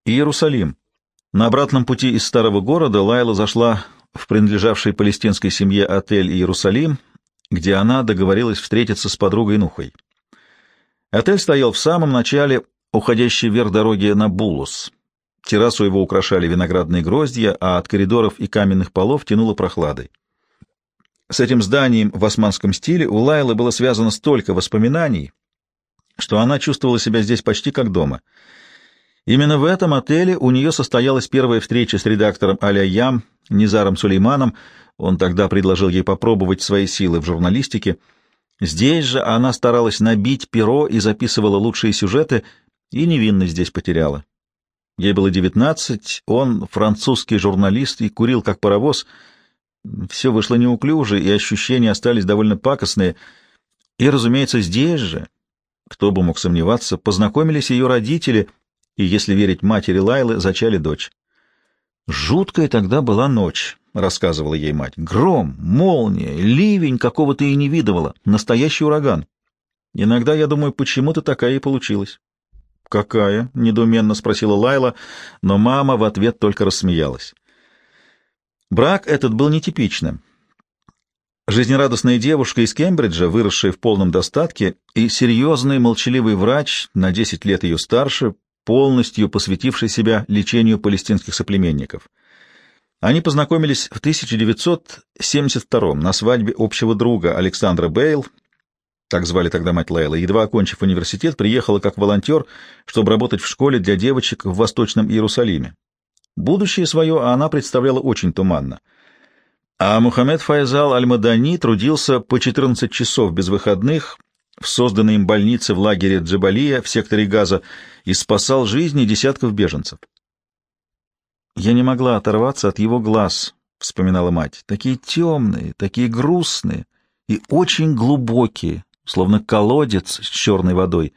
Иерусалим. На обратном пути из старого города Лайла зашла в принадлежавший палестинской семье отель «Иерусалим», где она договорилась встретиться с подругой Нухой. Отель стоял в самом начале уходящей вверх дороги на Булус. Террасу его украшали виноградные гроздья, а от коридоров и каменных полов тянуло прохладой. С этим зданием в османском стиле у Лайлы было связано столько воспоминаний, что она чувствовала себя здесь почти как дома. Именно в этом отеле у нее состоялась первая встреча с редактором Аль-Айям Низаром Сулейманом. Он тогда предложил ей попробовать свои силы в журналистике. Здесь же она старалась набить перо и записывала лучшие сюжеты, и невинность здесь потеряла. Ей было 19, он французский журналист и курил как паровоз. Все вышло неуклюже, и ощущения остались довольно пакостные. И, разумеется, здесь же, кто бы мог сомневаться, познакомились ее родители, и, если верить матери Лайлы, зачали дочь. «Жуткая тогда была ночь», — рассказывала ей мать. «Гром, молния, ливень, какого ты и не видывала, настоящий ураган. Иногда я думаю, почему-то такая и получилась». «Какая?» — недоуменно спросила Лайла, но мама в ответ только рассмеялась. Брак этот был нетипичным. Жизнерадостная девушка из Кембриджа, выросшая в полном достатке, и серьезный молчаливый врач, на 10 лет ее старше, полностью посвятивший себя лечению палестинских соплеменников. Они познакомились в 1972 на свадьбе общего друга Александра Бейл, так звали тогда мать Лайлы. Едва окончив университет, приехала как волонтер, чтобы работать в школе для девочек в Восточном Иерусалиме. Будущее свое она представляла очень туманно. А Мухаммед Файзал Аль-Мадани трудился по 14 часов без выходных в созданной им больнице в лагере Джабалия в секторе Газа и спасал жизни десятков беженцев. «Я не могла оторваться от его глаз», — вспоминала мать, — «такие темные, такие грустные и очень глубокие, словно колодец с черной водой».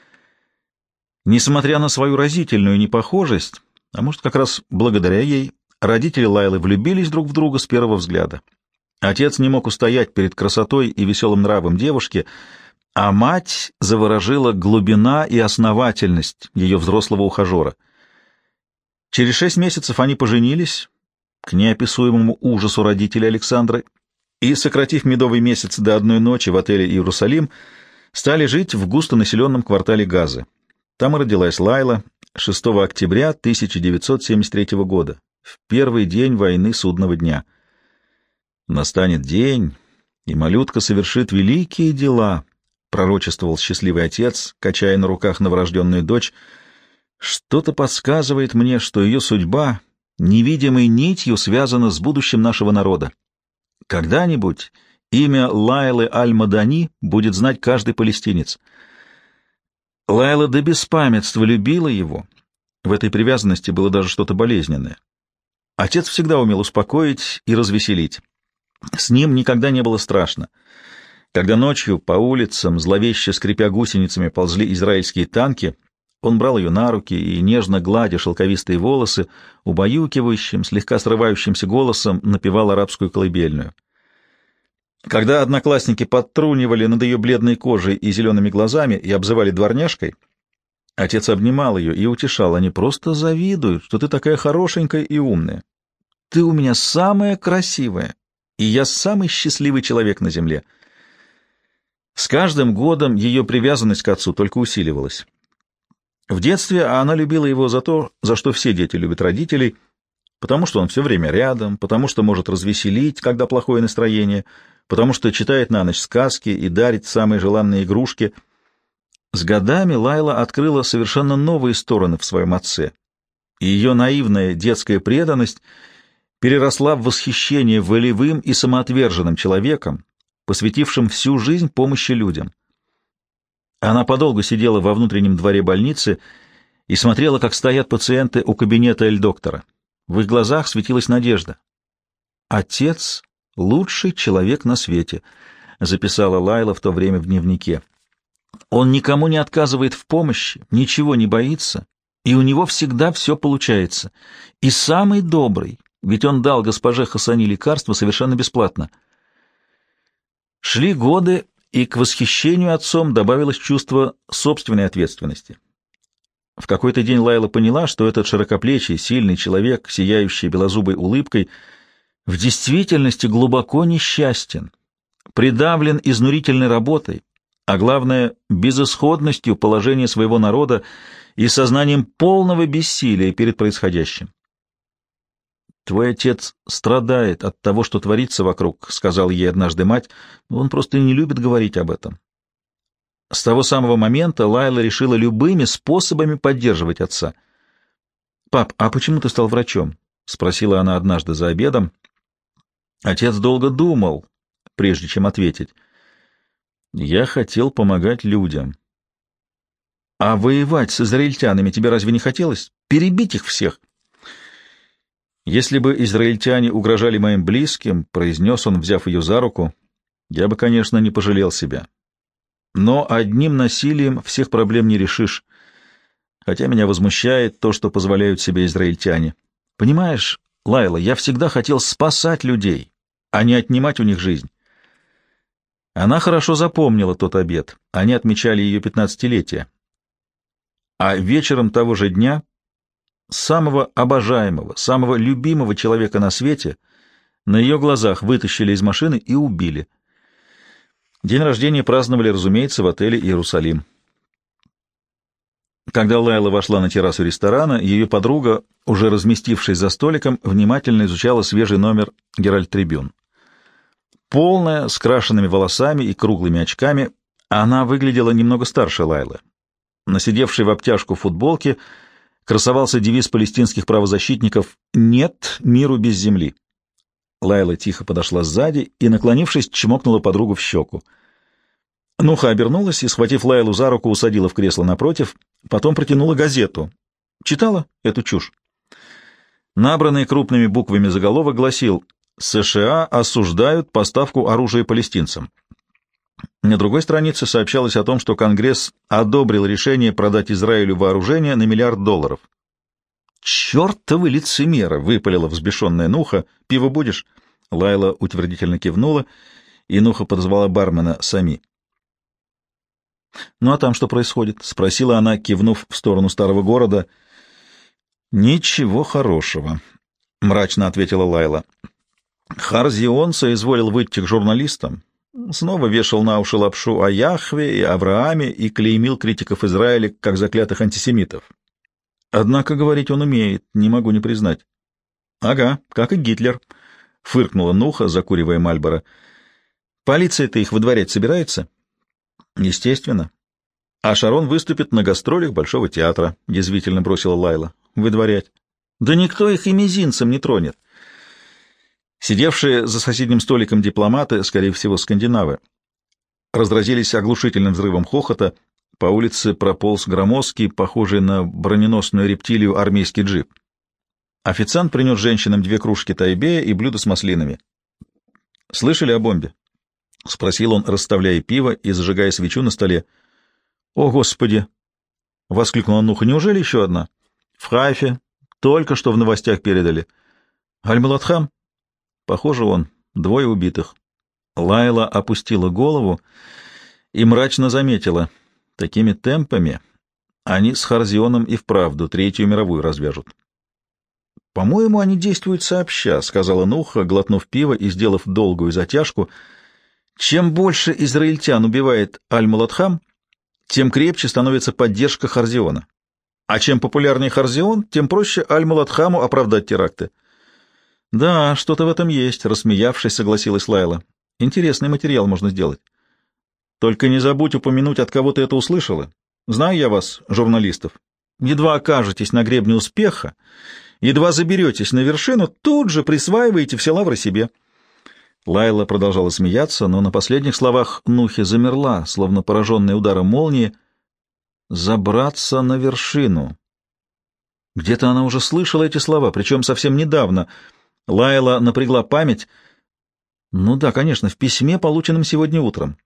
Несмотря на свою разительную непохожесть, а может, как раз благодаря ей, родители Лайлы влюбились друг в друга с первого взгляда. Отец не мог устоять перед красотой и веселым нравом девушки, а мать заворожила глубина и основательность ее взрослого ухажера. Через 6 месяцев они поженились, к неописуемому ужасу родителей Александра, и, сократив медовый месяц до одной ночи в отеле «Иерусалим», стали жить в густонаселенном квартале Газы. Там и родилась Лайла 6 октября 1973 года, в первый день войны судного дня. «Настанет день, и малютка совершит великие дела», — пророчествовал счастливый отец, качая на руках новорожденную дочь. «Что-то подсказывает мне, что ее судьба невидимой нитью связана с будущим нашего народа. Когда-нибудь имя Лайлы Аль-Мадани будет знать каждый палестинец». Лайла до беспамятства любила его. В этой привязанности было даже что-то болезненное. Отец всегда умел успокоить и развеселить. С ним никогда не было страшно. Когда ночью по улицам, зловеще скрипя гусеницами, ползли израильские танки, он брал ее на руки и, нежно гладя шелковистые волосы, убаюкивающим, слегка срывающимся голосом напевал арабскую колыбельную. Когда одноклассники подтрунивали над ее бледной кожей и зелеными глазами и обзывали дворняжкой, отец обнимал ее и утешал: они просто завидуют, что ты такая хорошенькая и умная. Ты у меня самая красивая, и я самый счастливый человек на земле. С каждым годом ее привязанность к отцу только усиливалась. В детстве она любила его за то, за что все дети любят родителей, потому что он все время рядом, потому что может развеселить, когда плохое настроение, потому что читает на ночь сказки и дарит самые желанные игрушки. С годами Лайла открыла совершенно новые стороны в своем отце, и ее наивная детская преданность переросла в восхищение волевым и самоотверженным человеком, посвятившим всю жизнь помощи людям. Она подолгу сидела во внутреннем дворе больницы и смотрела, как стоят пациенты у кабинета эль-доктора. В их глазах светилась надежда. «Отец — лучший человек на свете», — записала Лайла в то время в дневнике. «Он никому не отказывает в помощи, ничего не боится, и у него всегда все получается. И самый добрый, ведь он дал госпоже Хасани лекарство совершенно бесплатно». Шли годы, и к восхищению отцом добавилось чувство собственной ответственности. В какой-то день Лайла поняла, что этот широкоплечий, сильный человек, сияющий белозубой улыбкой, в действительности глубоко несчастен, придавлен изнурительной работой, а главное, безысходностью положения своего народа и сознанием полного бессилия перед происходящим. «Твой отец страдает от того, что творится вокруг», — сказал ей однажды мать, — «он просто не любит говорить об этом». С того самого момента Лайла решила любыми способами поддерживать отца. «Пап, а почему ты стал врачом?» — спросила она однажды за обедом. Отец долго думал, прежде чем ответить. «Я хотел помогать людям». «А воевать с израильтянами тебе разве не хотелось? Перебить их всех?» «Если бы израильтяне угрожали моим близким, — произнес он, взяв ее за руку, — я бы, конечно, не пожалел себя. Но одним насилием всех проблем не решишь, хотя меня возмущает то, что позволяют себе израильтяне. Понимаешь, Лайла, я всегда хотел спасать людей, а не отнимать у них жизнь». Она хорошо запомнила тот обед. Они отмечали ее 15-летие. А вечером того же дня самого обожаемого, самого любимого человека на свете на ее глазах вытащили из машины и убили. День рождения праздновали, разумеется, в отеле «Иерусалим». Когда Лайла вошла на террасу ресторана, ее подруга, уже разместившись за столиком, внимательно изучала свежий номер «Геральт Трибюн». Полная, с крашенными волосами и круглыми очками, она выглядела немного старше Лайлы. На сидевшей в обтяжку футболке красовался девиз палестинских правозащитников «Нет миру без земли». Лайла тихо подошла сзади и, наклонившись, чмокнула подругу в щеку. Нуха обернулась и, схватив Лайлу за руку, усадила в кресло напротив, потом протянула газету. Читала эту чушь? Набранный крупными буквами заголовок гласил: «США осуждают поставку оружия палестинцам». На другой странице сообщалось о том, что Конгресс одобрил решение продать Израилю вооружение на $1 миллиард. «Чертовы лицемеры!» — выпалила взбешенная Нуха. «Пиво будешь?» Лайла утвердительно кивнула, и Нуха подозвала бармена Сами. «Ну а там что происходит?» — спросила она, кивнув в сторону старого города. «Ничего хорошего», — мрачно ответила Лайла. Харзион соизволил выйти к журналистам, снова вешал на уши лапшу о Яхве и Аврааме и клеймил критиков Израиля как заклятых антисемитов. Однако говорить он умеет, не могу не признать. — Ага, как и Гитлер, — фыркнула Нуха, закуривая Мальборо. — Полиция-то их выдворять собирается? — Естественно. — А Шарон выступит на гастролях Большого театра, — язвительно бросила Лайла. — Выдворять? — Да никто их и мизинцем не тронет. Сидевшие за соседним столиком дипломаты, скорее всего, скандинавы, разразились оглушительным взрывом хохота. По улице прополз громоздкий, похожий на броненосную рептилию, армейский джип. Официант принес женщинам 2 кружки тайбея и блюдо с маслинами. «Слышали о бомбе?» — спросил он, расставляя пиво и зажигая свечу на столе. «О, Господи!» — воскликнула Нуха. «Неужели еще одна?» «В Хайфе. Только что в новостях передали». «Аль-Муладхам?» «Похоже, он. 2 убитых». Лайла опустила голову и мрачно заметила: такими темпами они с Харзионом и вправду 3-ю мировую развяжут. «По-моему, они действуют сообща», — сказала Нуха, глотнув пиво и сделав долгую затяжку. «Чем больше израильтян убивает Аль-Муладхам, тем крепче становится поддержка Харзиона. А чем популярнее Харзион, тем проще Аль-Муладхаму оправдать теракты». «Да, что-то в этом есть», — рассмеявшись, согласилась Лайла. «Интересный материал можно сделать». «Только не забудь упомянуть, от кого ты это услышала. Знаю я вас, журналистов. Едва окажетесь на гребне успеха, едва заберетесь на вершину, тут же присваиваете все лавры себе». Лайла продолжала смеяться, но на последних словах Нухи замерла, словно пораженная ударом молнии. «Забраться на вершину». Где-то она уже слышала эти слова, причем совсем недавно. Лайла напрягла память. Ну да, конечно, в письме, полученном сегодня утром.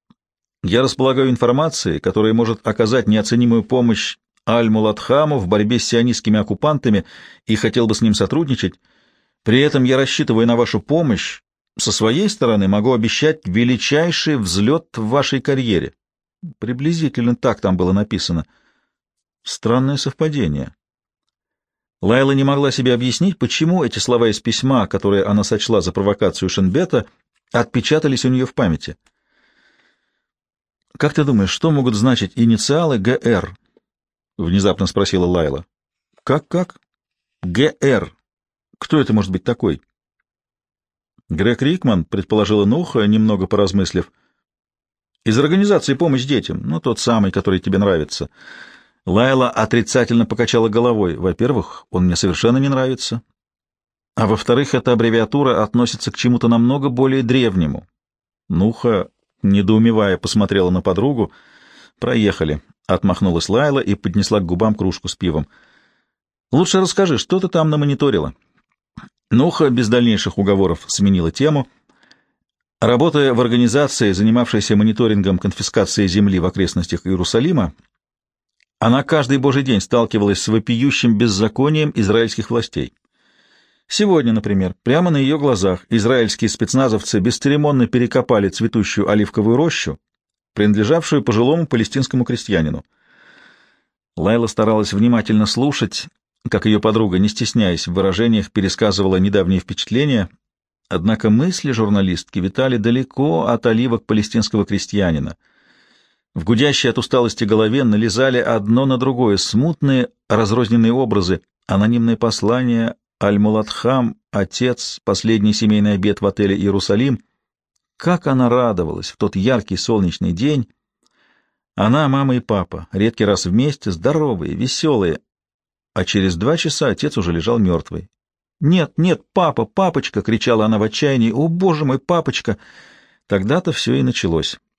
«Я располагаю информацией, которая может оказать неоценимую помощь Аль-Муладхаму в борьбе с сионистскими оккупантами, и хотел бы с ним сотрудничать. При этом я рассчитываю на вашу помощь. Со своей стороны могу обещать величайший взлет в вашей карьере». Приблизительно так там было написано. Странное совпадение. Лайла не могла себе объяснить, почему эти слова из письма, которые она сочла за провокацию Шенбета, отпечатались у нее в памяти. «Как ты думаешь, что могут значить инициалы ГР?» — внезапно спросила Лайла. «Как? ГР. Кто это может быть такой?» «Грег Рикман», — предположила Нуха, немного поразмыслив. «Из организации «Помощь детям», ну, тот самый, который тебе нравится». Лайла отрицательно покачала головой. «Во-первых, он мне совершенно не нравится. А во-вторых, эта аббревиатура относится к чему-то намного более древнему». Нуха, недоумевая, посмотрела на подругу. «Проехали», — отмахнулась Лайла и поднесла к губам кружку с пивом. «Лучше расскажи, что ты там намониторила?» Нуха без дальнейших уговоров сменила тему. Работая в организации, занимавшейся мониторингом конфискации земли в окрестностях Иерусалима, она каждый божий день сталкивалась с вопиющим беззаконием израильских властей. Сегодня, например, прямо на ее глазах израильские спецназовцы бесцеремонно перекопали цветущую оливковую рощу, принадлежавшую пожилому палестинскому крестьянину. Лайла старалась внимательно слушать, как ее подруга, не стесняясь в выражениях, пересказывала недавние впечатления, однако мысли журналистки витали далеко от оливок палестинского крестьянина. В гудящей от усталости голове налезали одно на другое смутные, разрозненные образы, анонимные послания, Аль-Муладхам, отец, последний семейный обед в отеле «Иерусалим». Как она радовалась в тот яркий солнечный день! Она, мама и папа, редкий раз вместе, здоровые, веселые. А через 2 часа отец уже лежал мертвый. «Нет, нет, папа, папочка!» — кричала она в отчаянии. «О, боже мой, папочка!» Тогда-то все и началось.